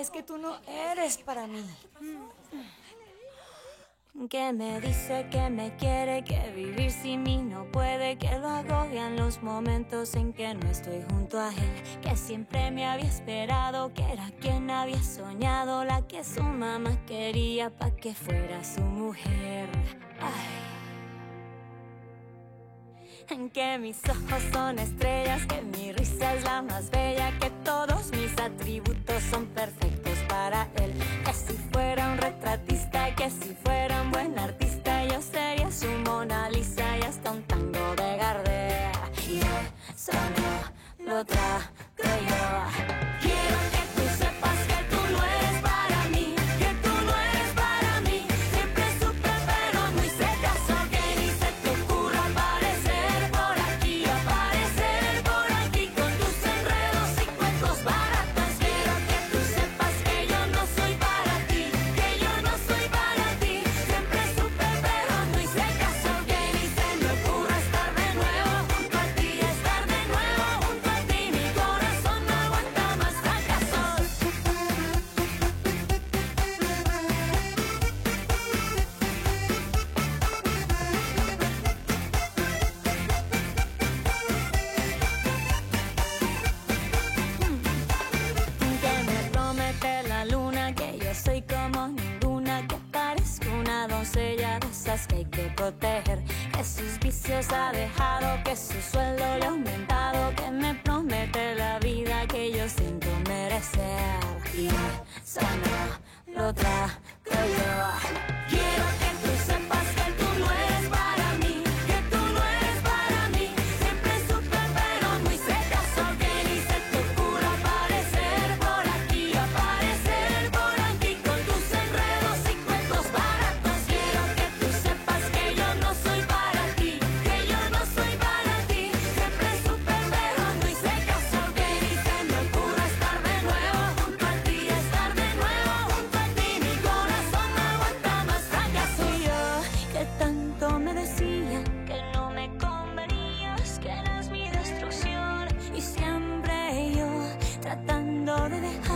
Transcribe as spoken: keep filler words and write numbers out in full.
es que tú no eres para mí. Que me dice que me quiere, que vivir sin mí no puede, que lo agobian los momentos en que no estoy junto a él, que siempre me había esperado, que era quien había soñado, la que su mamá quería pa' que fuera su mujer. Ay. Que mis ojos son estrellas, que mi risa es la más bella, que todos mis atributos son perfectos para él. Que si fuera un retratista, que si fuera un buen artista, yo sería su Mona Lisa y hasta un tango de Gardel. Y eso no lo trago yo. Quiero que tú sepas que tú no eres para mí, que tú no eres para mí. Siempre supe pero no hice caso, que ni se te ocurra aparecer por aquí, aparecer por aquí con tus enredos y cuentos baratos. Quiero que tú sepas que yo no soy para ti, que yo no soy para ti. Siempre supe pero no hice caso, que ni se me ocurra estar de nuevo junto a ti, estar de nuevo junto a ti. Mi corazón no aguanta más fracasos. Que me promete la luna, que yo soy como ninguna, que parezco una doncella de esas que hay que proteger, que sus vicios ha dejado, que su sueldo le ha aumentado, que me promete la vida que yo siento merecer. Y eso no lo trago yo. Quiero que tú sepas que tú no eres para mí, que tú no eres para mí. Siempre supe pero no hice caso, que ni se te ocurra aparecer por aquí, aparecer por aquí con tus enredos y cuentos baratos. Quiero que tú sepas que yo no soy para ti, que yo no soy para ti. Siempre supe pero no hice caso, que ni se me ocurra estar de nuevo junto a ti, estar de nuevo junto a ti. Mi corazón no aguanta más fracaso. Y yo, que tanto me decían que no me convenías, que eras mi destrucción, y siempre yo tratando de dejar